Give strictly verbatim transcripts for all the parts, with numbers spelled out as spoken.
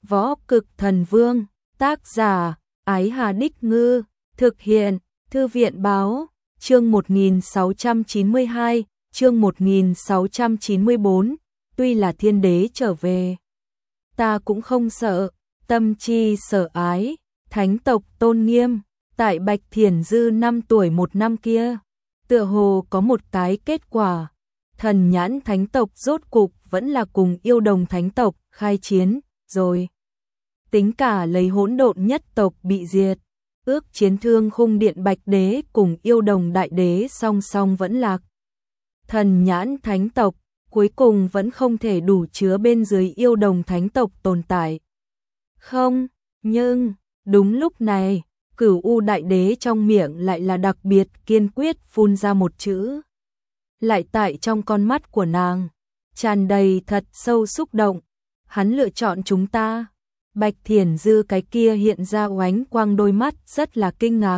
Võ Cực Thần Vương, tác giả, Ái Hà Đích Ngư, thực hiện, Thư viện Báo, chương một nghìn sáu trăm chín mươi hai, chương một nghìn sáu trăm chín mươi bốn, tuy là thiên đế trở về. Ta cũng không sợ, tâm chi sở ái, thánh tộc tôn nghiêm, tại Bạch Thiển Dư năm tuổi một năm kia, tựa hồ có một cái kết quả. Thần nhãn thánh tộc rốt cục vẫn là cùng yêu đồng thánh tộc khai chiến, rồi. Tính cả lấy hỗn độn nhất tộc bị diệt, ước chiến thương khung điện bạch đế cùng yêu đồng đại đế song song vẫn lạc. Thần nhãn thánh tộc cuối cùng vẫn không thể đủ chứa bên dưới yêu đồng thánh tộc tồn tại. Không, nhưng, đúng lúc này, Cửu U đại đế trong miệng lại là đặc biệt kiên quyết phun ra một chữ. Lại tại trong con mắt của nàng, tràn đầy thật sâu xúc động, hắn lựa chọn chúng ta. Bạch Thiển Dư cái kia hiện ra oánh quang đôi mắt rất là kinh ngạc.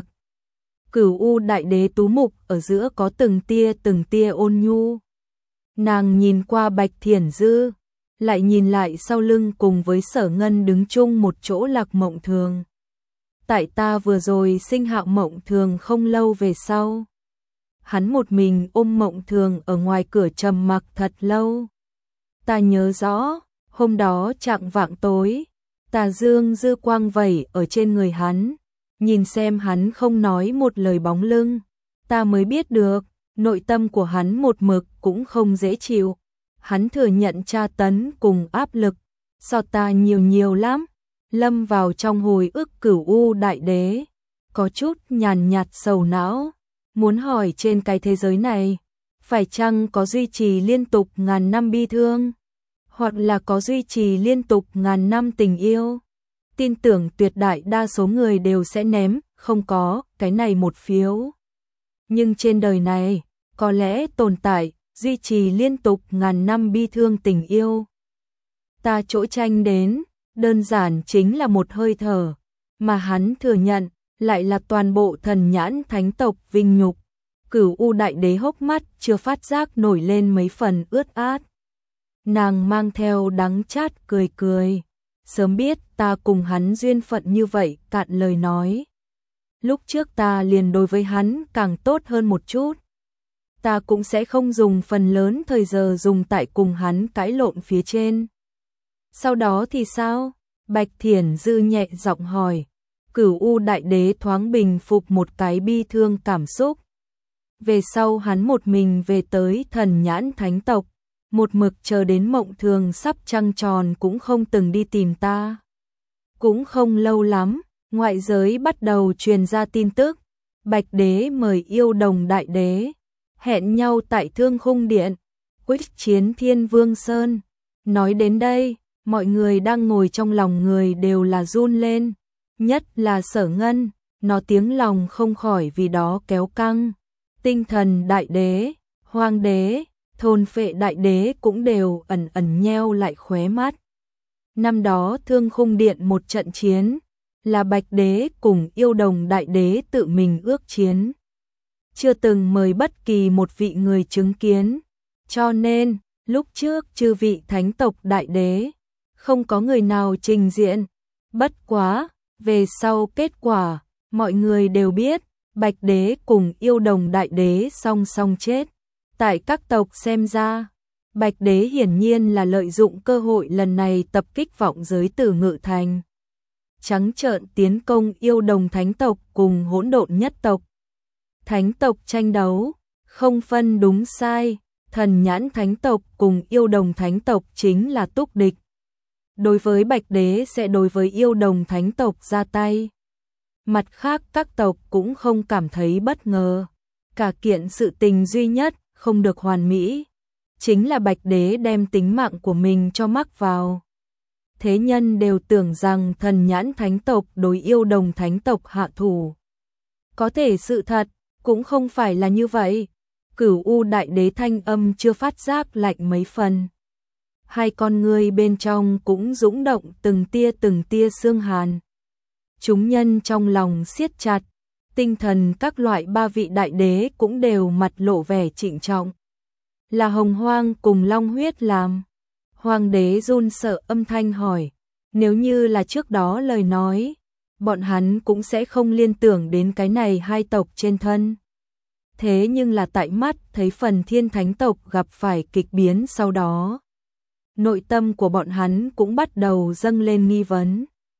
Cửu U đại đế tú mục ở giữa có từng tia từng tia ôn nhu. Nàng nhìn qua Bạch Thiển Dư, lại nhìn lại sau lưng cùng với Sở Ngân đứng chung một chỗ Lạc Mộng Thường. Tại ta vừa rồi sinh Hạo Mộng Thường không lâu về sau, hắn một mình ôm Mộng Thường ở ngoài cửa trầm mặc thật lâu. Ta nhớ rõ, hôm đó chạng vạng tối, tà dương dư quang vẩy ở trên người hắn, nhìn xem hắn không nói một lời bóng lưng, ta mới biết được, nội tâm của hắn một mực cũng không dễ chịu. Hắn thừa nhận tra tấn cùng áp lực, so ta nhiều nhiều lắm. Lâm vào trong hồi ức Cửu U đại đế, có chút nhàn nhạt sầu não, muốn hỏi trên cái thế giới này, phải chăng có duy trì liên tục ngàn năm bi thương, hoặc là có duy trì liên tục ngàn năm tình yêu. Tin tưởng tuyệt đại đa số người đều sẽ ném, không có, cái này một phiếu. Nhưng trên đời này, có lẽ tồn tại, duy trì liên tục ngàn năm bi thương tình yêu. Ta chỗ tranh đến, đơn giản chính là một hơi thở, mà hắn thừa nhận, lại là toàn bộ thần nhãn thánh tộc vinh nhục. Cửu U đại đế hốc mắt chưa phát giác nổi lên mấy phần ướt át. Nàng mang theo đắng chát cười cười, sớm biết ta cùng hắn duyên phận như vậy, cạn lời nói. Lúc trước ta liền đối với hắn càng tốt hơn một chút. Ta cũng sẽ không dùng phần lớn thời giờ dùng tại cùng hắn cãi lộn phía trên. Sau đó thì sao? Bạch Thiển Dư nhẹ giọng hỏi. Cửu U đại đế thoáng bình phục một cái bi thương cảm xúc. Về sau hắn một mình về tới thần nhãn thánh tộc, một mực chờ đến Mộng Thường sắp trăng tròn cũng không từng đi tìm ta. Cũng không lâu lắm, ngoại giới bắt đầu truyền ra tin tức, Bạch đế mời yêu đồng đại đế, hẹn nhau tại Thương Khung Điện, quyết chiến Thiên Vương Sơn. Nói đến đây, mọi người đang ngồi trong lòng người đều là run lên, nhất là Sở Ngân, nó tiếng lòng không khỏi vì đó kéo căng. Tinh Thần đại đế, Hoàng đế, Thôn Phệ đại đế cũng đều ẩn ẩn nheo lại khóe mắt. Năm đó Thương Khung Điện một trận chiến, là Bạch đế cùng yêu đồng đại đế tự mình ước chiến. Chưa từng mời bất kỳ một vị người chứng kiến, cho nên, lúc trước chư vị thánh tộc đại đế, không có người nào trình diện. Bất quá, về sau kết quả, mọi người đều biết, Bạch đế cùng yêu đồng đại đế song song chết. Tại các tộc xem ra, Bạch đế hiển nhiên là lợi dụng cơ hội lần này tập kích vọng giới Tử Ngự Thành, trắng trợn tiến công yêu đồng thánh tộc cùng hỗn độn nhất tộc. Thánh tộc tranh đấu, không phân đúng sai, thần nhãn thánh tộc cùng yêu đồng thánh tộc chính là túc địch. Đối với Bạch đế sẽ đối với yêu đồng thánh tộc ra tay. Mặt khác các tộc cũng không cảm thấy bất ngờ. Cả kiện sự tình duy nhất không được hoàn mỹ, chính là Bạch đế đem tính mạng của mình cho mắc vào. Thế nhân đều tưởng rằng thần nhãn thánh tộc đối yêu đồng thánh tộc hạ thủ. Có thể sự thật cũng không phải là như vậy. Cửu U đại đế thanh âm chưa phát giác lạnh mấy phần. Hai con người bên trong cũng dũng động từng tia từng tia xương hàn. Chúng nhân trong lòng siết chặt, tinh thần các loại ba vị đại đế cũng đều mặt lộ vẻ trịnh trọng. Là Hồng Hoang cùng Long Huyết làm. Hoàng đế run sợ âm thanh hỏi, Nếu như là trước đó lời nói, bọn hắn cũng sẽ không liên tưởng đến cái này hai tộc trên thân. Thế nhưng là tại mắt thấy phần thiên thánh tộc gặp phải kịch biến sau đó. Nội tâm của bọn hắn cũng bắt đầu dâng lên nghi vấn.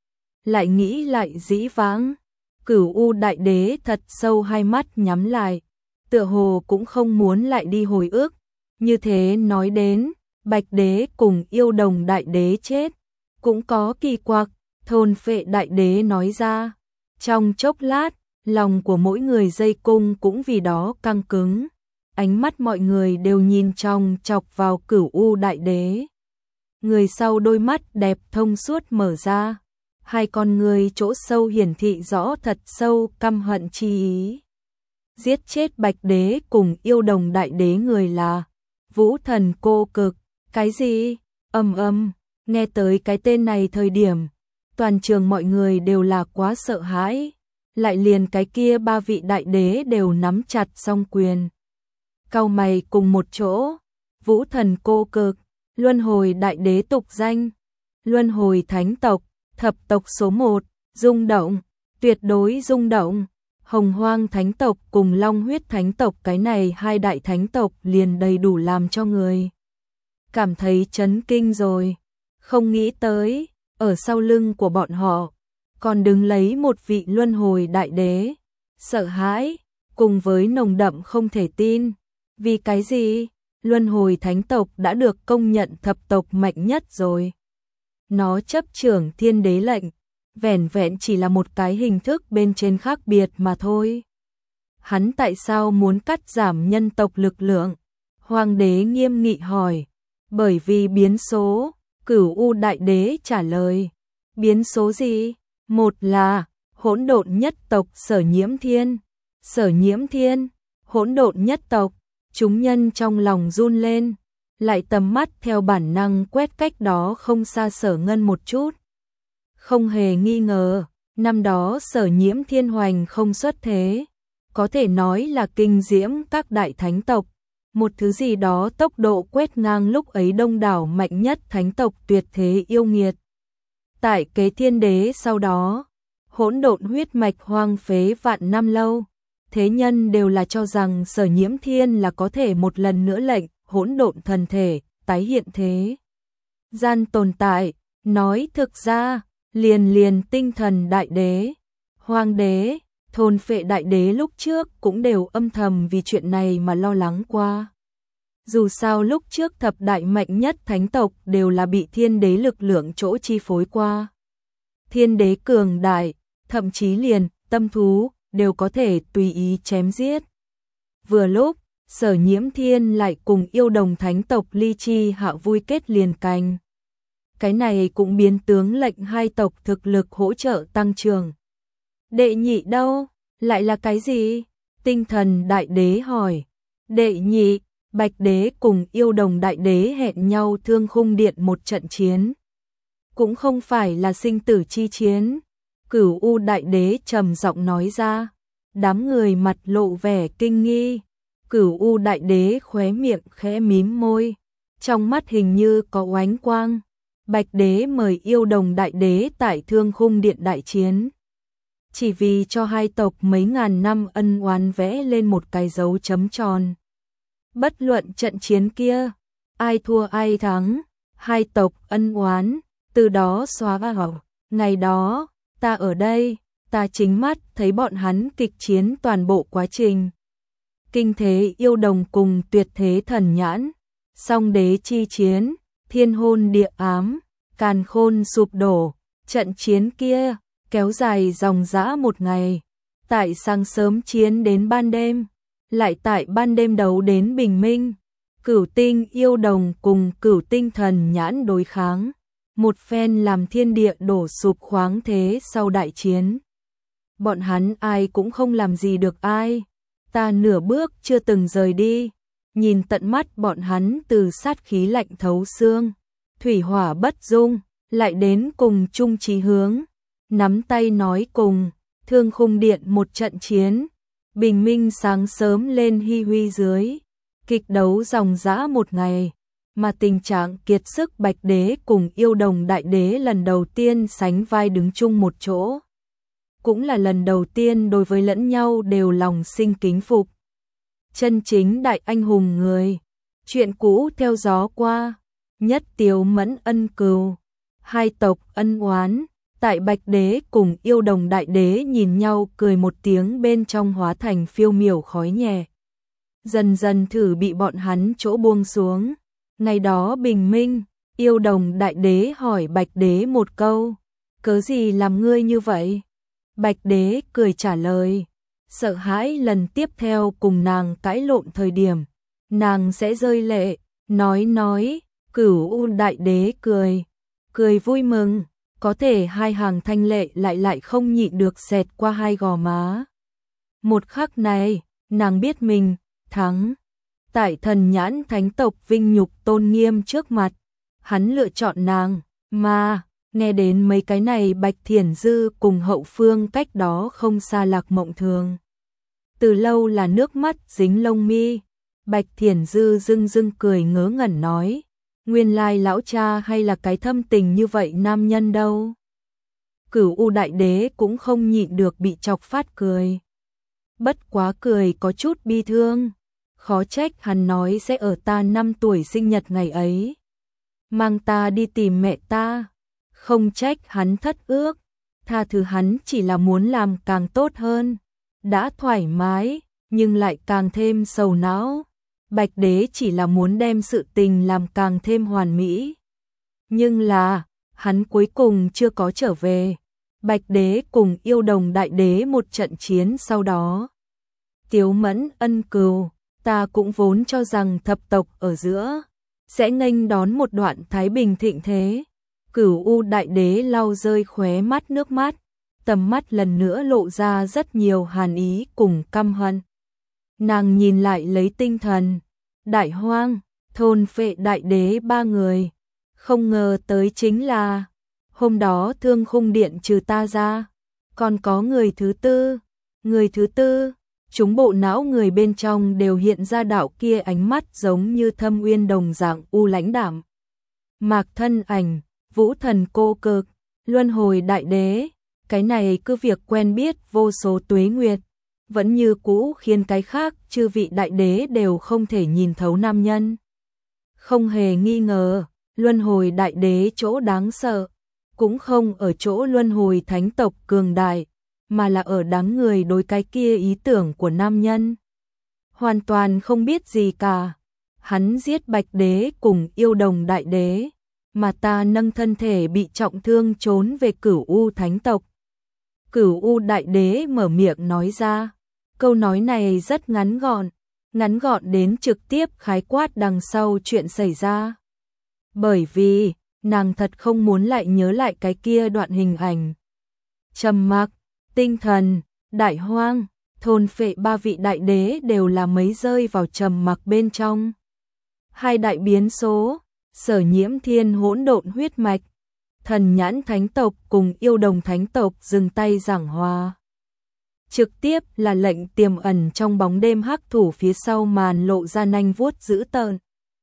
Lại nghĩ lại dĩ vãng, Cửu U đại đế thật sâu hai mắt nhắm lại, tựa hồ cũng không muốn lại đi hồi ức. Như thế nói đến, Bạch đế cùng Yêu Đồng đại đế chết, cũng có kỳ quặc, Thôn Phệ đại đế nói ra. Trong chốc lát, lòng của mỗi người dây cung cũng vì đó căng cứng. Ánh mắt mọi người đều nhìn chòng chọc vào Cửu U đại đế. Người sau đôi mắt đẹp thông suốt mở ra, hai con người chỗ sâu hiển thị rõ thật sâu căm hận chi ý. Giết chết Bạch đế cùng Yêu Đồng đại đế người là Vũ Thần Cô Cực. Cái gì? Ầm ầm, nghe tới cái tên này thời điểm, toàn trường mọi người đều là quá sợ hãi, lại liền cái kia ba vị đại đế đều nắm chặt song quyền. Cau mày cùng một chỗ, Vũ Thần Cô Cực, Luân Hồi đại đế tục danh, Luân Hồi thánh tộc, thập tộc số một, rung động, tuyệt đối rung động. Hồng Hoang thánh tộc cùng Long Huyết thánh tộc, cái này hai đại thánh tộc liền đầy đủ làm cho người cảm thấy chấn kinh rồi. Không nghĩ tới, ở sau lưng của bọn họ còn đứng lấy một vị Luân Hồi đại đế. Sợ hãi cùng với nồng đậm không thể tin. Vì cái gì? Luân Hồi thánh tộc đã được công nhận thập tộc mạnh nhất rồi. Nó chấp trưởng thiên đế lệnh, vẻn vẹn chỉ là một cái hình thức bên trên khác biệt mà thôi. Hắn tại sao muốn cắt giảm nhân tộc lực lượng? Hoàng đế nghiêm nghị hỏi. Bởi vì biến số. Cửu U đại đế trả lời. Biến số gì? Một là hỗn độn nhất tộc Sở Nhiễm Thiên. Sở Nhiễm Thiên, hỗn độn nhất tộc. Chúng nhân trong lòng run lên, lại tầm mắt theo bản năng quét cách đó không xa Sở Ngân một chút. Không hề nghi ngờ, năm đó Sở Nhiễm Thiên hoành không xuất thế, có thể nói là kinh diễm các đại thánh tộc. Một thứ gì đó tốc độ quét ngang lúc ấy đông đảo mạnh nhất thánh tộc tuyệt thế yêu nghiệt. Tại kế thiên đế sau đó, hỗn độn huyết mạch hoang phế vạn năm lâu. Thế nhân đều là cho rằng Sở Nhiễm Thiên là có thể một lần nữa lệnh hỗn độn thần thể tái hiện thế gian tồn tại. Nói thực ra, liền liền tinh thần đại đế, hoàng đế, Thôn Phệ đại đế lúc trước cũng đều âm thầm vì chuyện này mà lo lắng qua. Dù sao lúc trước thập đại mạnh nhất thánh tộc đều là bị thiên đế lực lượng chỗ chi phối qua. Thiên đế cường đại, thậm chí liền tâm thú đều có thể tùy ý chém giết. Vừa lúc, Sở Nhiễm Thiên lại cùng Yêu Đồng thánh tộc ly chi hạ vui kết liền cành. Cái này cũng biến tướng lệnh hai tộc thực lực hỗ trợ tăng trưởng. Đệ nhị đâu? Lại là cái gì? Tinh thần đại đế hỏi. Đệ nhị, Bạch đế cùng Yêu Đồng đại đế hẹn nhau Thương Khung Điện một trận chiến. Cũng không phải là sinh tử chi chiến. Cửu U đại đế trầm giọng nói ra. Đám người mặt lộ vẻ kinh nghi. Cửu U đại đế khóe miệng khẽ mím môi, trong mắt hình như có oánh quang. Bạch đế mời Yêu Đồng đại đế tại Thương Khung Điện đại chiến, chỉ vì cho hai tộc mấy ngàn năm ân oán vẽ lên một cái dấu chấm tròn. Bất luận trận chiến kia, ai thua ai thắng, hai tộc ân oán từ đó xóa vào. Ngày đó, ta ở đây, ta chính mắt thấy bọn hắn kịch chiến toàn bộ quá trình. Kinh thế Yêu Đồng cùng tuyệt thế thần nhãn, song đế chi chiến, thiên hôn địa ám, càn khôn sụp đổ. Trận chiến kia kéo dài dòng dã một ngày, tại sáng sớm chiến đến ban đêm, lại tại ban đêm đấu đến bình minh. Cửu tinh Yêu Đồng cùng cửu tinh thần nhãn đối kháng, một phen làm thiên địa đổ sụp khoáng thế. Sau đại chiến, bọn hắn ai cũng không làm gì được ai. Ta nửa bước chưa từng rời đi, nhìn tận mắt bọn hắn từ sát khí lạnh thấu xương, thủy hỏa bất dung, lại đến cùng chung chí hướng, nắm tay nói cùng. Thương Khung Điện một trận chiến, bình minh sáng sớm lên hi huy dưới, kịch đấu dòng dã một ngày, mà tình trạng kiệt sức Bạch Đế cùng Yêu Đồng Đại Đế lần đầu tiên sánh vai đứng chung một chỗ. Cũng là lần đầu tiên đối với lẫn nhau đều lòng sinh kính phục. Chân chính đại anh hùng người, chuyện cũ theo gió qua, nhất tiếu mẫn ân cừu, hai tộc ân oán, tại Bạch Đế cùng Yêu Đồng Đại Đế nhìn nhau cười một tiếng bên trong hóa thành phiêu miểu khói nhẹ. Dần dần thử bị bọn hắn chỗ buông xuống. Ngày đó bình minh, Yêu Đồng Đại Đế hỏi Bạch Đế một câu, cớ gì làm ngươi như vậy? Bạch Đế cười trả lời, sợ hãi lần tiếp theo cùng nàng cãi lộn thời điểm, nàng sẽ rơi lệ, nói nói, Cửu U Đại Đế cười, cười vui mừng, có thể hai hàng thanh lệ lại lại không nhịn được xẹt qua hai gò má. Một khắc này, nàng biết mình, thắng. Tại thần nhãn thánh tộc vinh nhục tôn nghiêm trước mặt, hắn lựa chọn nàng, mà, nghe đến mấy cái này Bạch Thiển Dư cùng hậu phương cách đó không xa Lạc Mộng Thường. Từ lâu là nước mắt dính lông mi, Bạch Thiển Dư dưng dưng cười ngớ ngẩn nói, nguyên lai lão cha hay là cái thâm tình như vậy nam nhân đâu. Cửu U Đại Đế cũng không nhịn được bị chọc phát cười. Bất quá cười có chút bi thương, khó trách hắn nói sẽ ở ta năm tuổi sinh nhật ngày ấy, mang ta đi tìm mẹ ta, không trách hắn thất ước, tha thứ hắn chỉ là muốn làm càng tốt hơn, đã thoải mái, nhưng lại càng thêm sầu não. Bạch Đế chỉ là muốn đem sự tình làm càng thêm hoàn mỹ. Nhưng là, hắn cuối cùng chưa có trở về. Bạch Đế cùng Yêu Đồng Đại Đế một trận chiến sau đó. Tiếu mẫn ân cừu, ta cũng vốn cho rằng thập tộc ở giữa sẽ nghênh đón một đoạn thái bình thịnh thế. Cửu U Đại Đế lau rơi khóe mắt nước mắt, tầm mắt lần nữa lộ ra rất nhiều hàn ý cùng căm hận. Nàng nhìn lại lấy tinh thần, Đại Hoang, thôn phệ Đại Đế ba người, không ngờ tới chính là hôm đó Thương Khung Điện trừ ta ra, còn có người thứ tư, người thứ tư, chúng bộ não người bên trong đều hiện ra đạo kia ánh mắt giống như thâm uyên đồng dạng u lãnh đảm. Mạc thân ảnh, Vũ Thần cô cực, Luân Hồi Đại Đế, cái này cứ việc quen biết vô số tuế nguyệt, vẫn như cũ khiến cái khác chư vị đại đế đều không thể nhìn thấu nam nhân. Không hề nghi ngờ, Luân Hồi Đại Đế chỗ đáng sợ, cũng không ở chỗ Luân Hồi Thánh tộc cường đại, mà là ở đáng người đối cái kia ý tưởng của nam nhân. Hoàn toàn không biết gì cả, hắn giết Bạch Đế cùng Yêu Đồng Đại Đế, mà ta nâng thân thể bị trọng thương trốn về Cửu U Thánh tộc. Cửu U Đại Đế mở miệng nói ra, câu nói này rất ngắn gọn, ngắn gọn đến trực tiếp khái quát đằng sau chuyện xảy ra. Bởi vì, nàng thật không muốn lại nhớ lại cái kia đoạn hình ảnh. Trầm mặc, tinh thần, Đại Hoang, thôn phệ ba vị đại đế đều là mấy rơi vào trầm mặc bên trong. Hai đại biến số, Sở Nhiễm Thiên hỗn độn huyết mạch, Thần Nhãn Thánh tộc cùng Yêu Đồng Thánh tộc dừng tay giảng hòa. Trực tiếp là lệnh tiềm ẩn trong bóng đêm hắc thủ phía sau màn lộ ra nanh vuốt dữ tợn.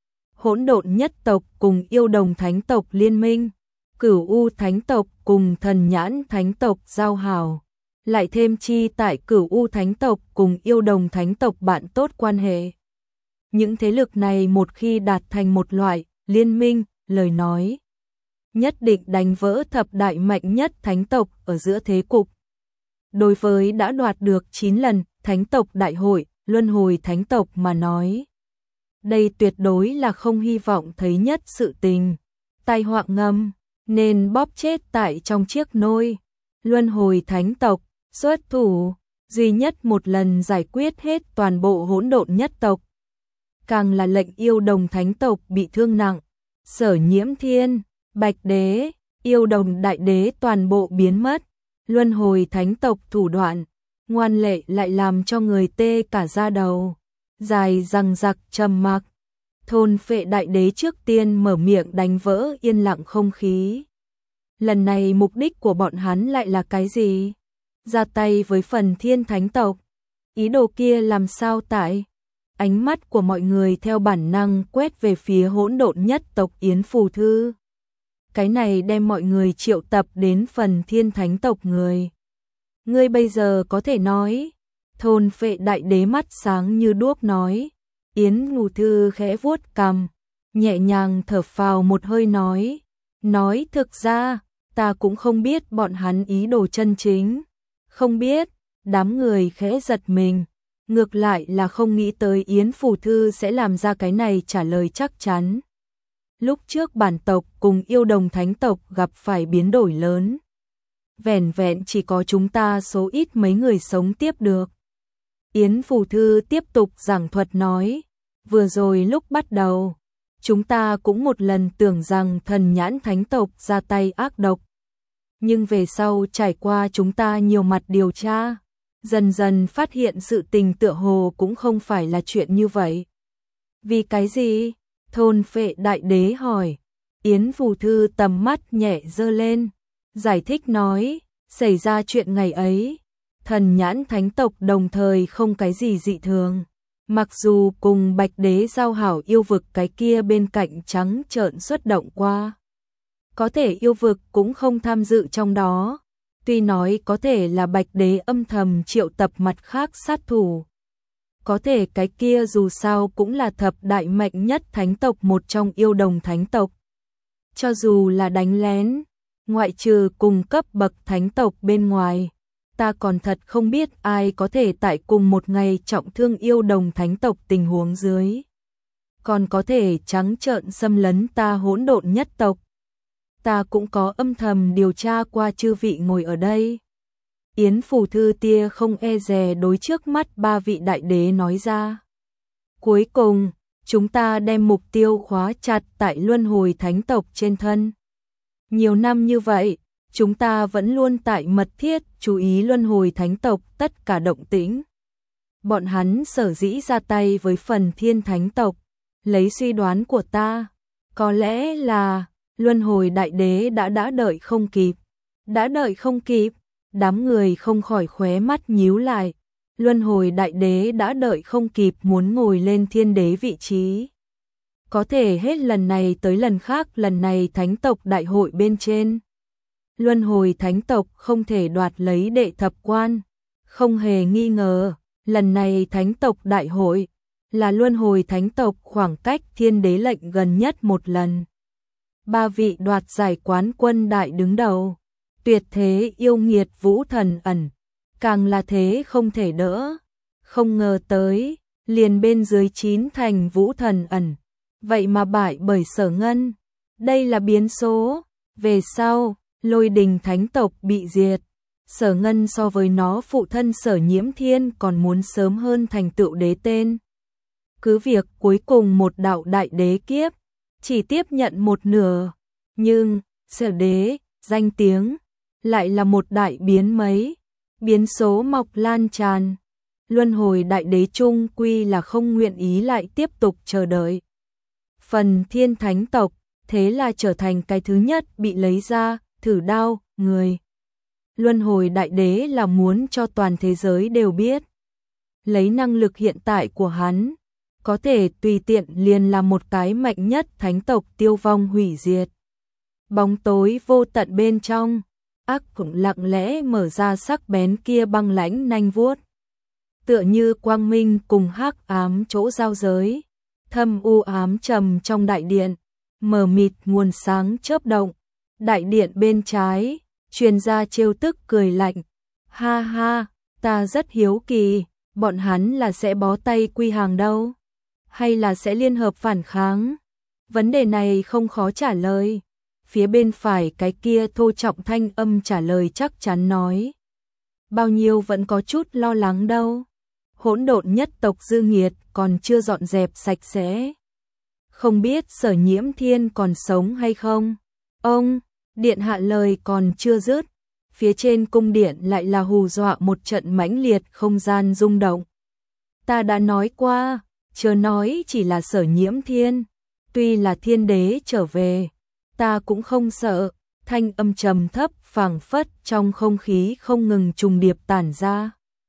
Hỗn độn nhất tộc cùng Yêu Đồng Thánh tộc liên minh, Cửu U Thánh tộc cùng Thần Nhãn Thánh tộc giao hảo, lại thêm chi tại Cửu U Thánh tộc cùng Yêu Đồng Thánh tộc bạn tốt quan hệ. Những thế lực này một khi đạt thành một loại liên minh, lời nói nhất định đánh vỡ thập đại mạnh nhất thánh tộc ở giữa thế cục. Đối với đã đoạt được chín lần thánh tộc đại hội, Luân Hồi Thánh tộc mà nói, đây tuyệt đối là không hy vọng thấy nhất sự tình. Tai họa ngầm, nên bóp chết tại trong chiếc nôi. Luân Hồi Thánh tộc, xuất thủ, duy nhất một lần giải quyết hết toàn bộ hỗn độn nhất tộc. Càng là lệnh Yêu Đồng Thánh tộc bị thương nặng, Sở Nhiễm Thiên, Bạch Đế, Yêu Đồng Đại Đế toàn bộ biến mất. Luân Hồi Thánh tộc thủ đoạn, ngoan lệ lại làm cho người tê cả da đầu. Dài răng rặc trầm mặc, thôn phệ Đại Đế trước tiên mở miệng đánh vỡ yên lặng không khí. Lần này mục đích của bọn hắn lại là cái gì? Ra tay với phần Thiên Thánh tộc. Ý đồ kia làm sao tại? Ánh mắt của mọi người theo bản năng quét về phía hỗn độn nhất tộc Yến Phù Thư. Cái này đem mọi người triệu tập đến phần thiên thánh tộc người. Ngươi bây giờ có thể nói. Thôn Phệ Đại Đế mắt sáng như đuốc nói. Yến Phù Thư khẽ vuốt cằm, nhẹ nhàng thở phào một hơi nói. Nói thực ra, ta cũng không biết bọn hắn ý đồ chân chính. Không biết, đám người khẽ giật mình. Ngược lại là không nghĩ tới Yến Phù Thư sẽ làm ra cái này trả lời chắc chắn. Lúc trước bản tộc cùng yêu đồng thánh tộc gặp phải biến đổi lớn. Vẻn vẹn chỉ có chúng ta số ít mấy người sống tiếp được. Yến Phù Thư tiếp tục giảng thuật nói. Vừa rồi lúc bắt đầu, chúng ta cũng một lần tưởng rằng thần nhãn thánh tộc ra tay ác độc. Nhưng về sau trải qua chúng ta nhiều mặt điều tra, dần dần phát hiện sự tình tựa hồ cũng không phải là chuyện như vậy. Vì cái gì? Thôn Phệ Đại Đế hỏi. Yến Phù Thư tầm mắt nhẹ giơ lên, giải thích nói, xảy ra chuyện ngày ấy, thần nhãn thánh tộc đồng thời không cái gì dị thường. Mặc dù cùng Bạch Đế giao hảo yêu vực cái kia bên cạnh trắng trợn xuất động qua. Có thể yêu vực cũng không tham dự trong đó. Tuy nói có thể là Bạch Đế âm thầm triệu tập mặt khác sát thủ. Có thể cái kia dù sao cũng là thập đại mạnh nhất thánh tộc một trong yêu đồng thánh tộc. Cho dù là đánh lén, ngoại trừ cùng cấp bậc thánh tộc bên ngoài, ta còn thật không biết ai có thể tại cùng một ngày trọng thương yêu đồng thánh tộc tình huống dưới. Còn có thể trắng trợn xâm lấn ta hỗn độn nhất tộc. Ta cũng có âm thầm điều tra qua chư vị ngồi ở đây. Yến Phù Thư tia không e dè đối trước mắt ba vị đại đế nói ra. Cuối cùng, chúng ta đem mục tiêu khóa chặt tại luân hồi thánh tộc trên thân. Nhiều năm như vậy, chúng ta vẫn luôn tại mật thiết chú ý luân hồi thánh tộc tất cả động tĩnh. Bọn hắn sở dĩ ra tay với phần thiên thánh tộc, lấy suy đoán của ta, có lẽ là luân hồi đại đế đã đã đợi không kịp. Đã đợi không kịp, đám người không khỏi khóe mắt nhíu lại. Luân hồi đại đế đã đợi không kịp muốn ngồi lên thiên đế vị trí. Có thể hết lần này tới lần khác, lần này thánh tộc đại hội bên trên. Luân hồi thánh tộc không thể đoạt lấy đệ thập quan. Không hề nghi ngờ, lần này thánh tộc đại hội là luân hồi thánh tộc khoảng cách thiên đế lệnh gần nhất một lần. Ba vị đoạt giải quán quân đại đứng đầu, tuyệt thế yêu nghiệt Vũ Thần Ẩn, càng là thế không thể đỡ. Không ngờ tới, liền bên dưới chín thành Vũ Thần Ẩn, vậy mà bại bởi Sở Ngân. Đây là biến số. Về sau, Lôi Đình thánh tộc bị diệt, Sở Ngân so với nó phụ thân Sở Nhiễm Thiên còn muốn sớm hơn thành tựu đế tên. Cứ việc cuối cùng một đạo đại đế kiếp chỉ tiếp nhận một nửa, nhưng Sở đế danh tiếng lại là một đại biến mấy, biến số mọc lan tràn. Luân hồi đại đế chung quy là không nguyện ý lại tiếp tục chờ đợi. Phần thiên thánh tộc thế là trở thành cái thứ nhất bị lấy ra thử đao người. Luân hồi đại đế là muốn cho toàn thế giới đều biết, lấy năng lực hiện tại của hắn, có thể tùy tiện liền là một cái mạnh nhất thánh tộc tiêu vong hủy diệt. Bóng tối vô tận bên trong, ác cũng lặng lẽ mở ra sắc bén kia băng lãnh nanh vuốt. Tựa như quang minh cùng hắc ám chỗ giao giới, thâm u ám trầm trong đại điện, mờ mịt nguồn sáng chớp động. Đại điện bên trái, truyền ra trêu tức cười lạnh. Ha ha, ta rất hiếu kỳ, bọn hắn là sẽ bó tay quy hàng đâu? Hay là sẽ liên hợp phản kháng? Vấn đề này không khó trả lời. Phía bên phải cái kia thô trọng thanh âm trả lời chắc chắn nói. Bao nhiêu vẫn có chút lo lắng đâu. Hỗn độn nhất tộc dư nghiệt còn chưa dọn dẹp sạch sẽ. Không biết Sở Nhiễm Thiên còn sống hay không? Ông, điện hạ lời còn chưa dứt, phía trên cung điện lại là hù dọa một trận mãnh liệt không gian rung động. Ta đã nói qua, chớ nói chỉ là Sở Nhiễm Thiên, tuy là thiên đế trở về, ta cũng không sợ. Thanh âm trầm thấp phảng phất trong không khí không ngừng trùng điệp tản ra.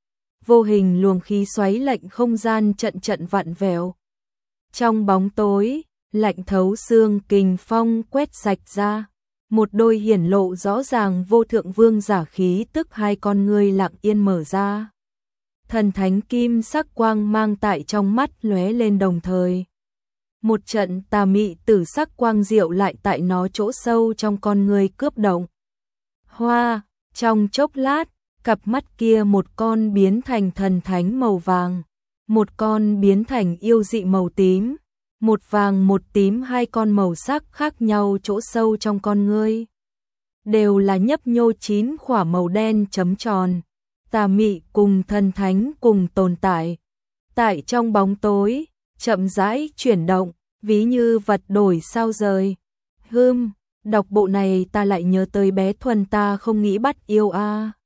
vô hình luồng khí xoáy lệnh không gian trận trận vặn vẹo. Trong bóng tối, lạnh thấu xương kình phong quét sạch ra, một đôi hiển lộ rõ ràng vô thượng vương giả khí tức hai con ngươi lặng yên mở ra. Thần thánh kim sắc quang mang tại trong mắt lóe lên đồng thời. Một trận tà mị tử sắc quang diệu lại tại nó chỗ sâu trong con ngươi cướp động. Hoa, trong chốc lát, cặp mắt kia một con biến thành thần thánh màu vàng, một con biến thành yêu dị màu tím, một vàng một tím hai con màu sắc khác nhau chỗ sâu trong con ngươi. Đều là nhấp nhô chín khỏa màu đen chấm tròn, tà mị cùng thần thánh cùng tồn tại. Tại trong bóng tối, chậm rãi chuyển động, ví như vật đổi sao rời. Hưm, đọc bộ này ta lại nhớ tới bé Thuần ta không nghĩ bắt yêu a. À.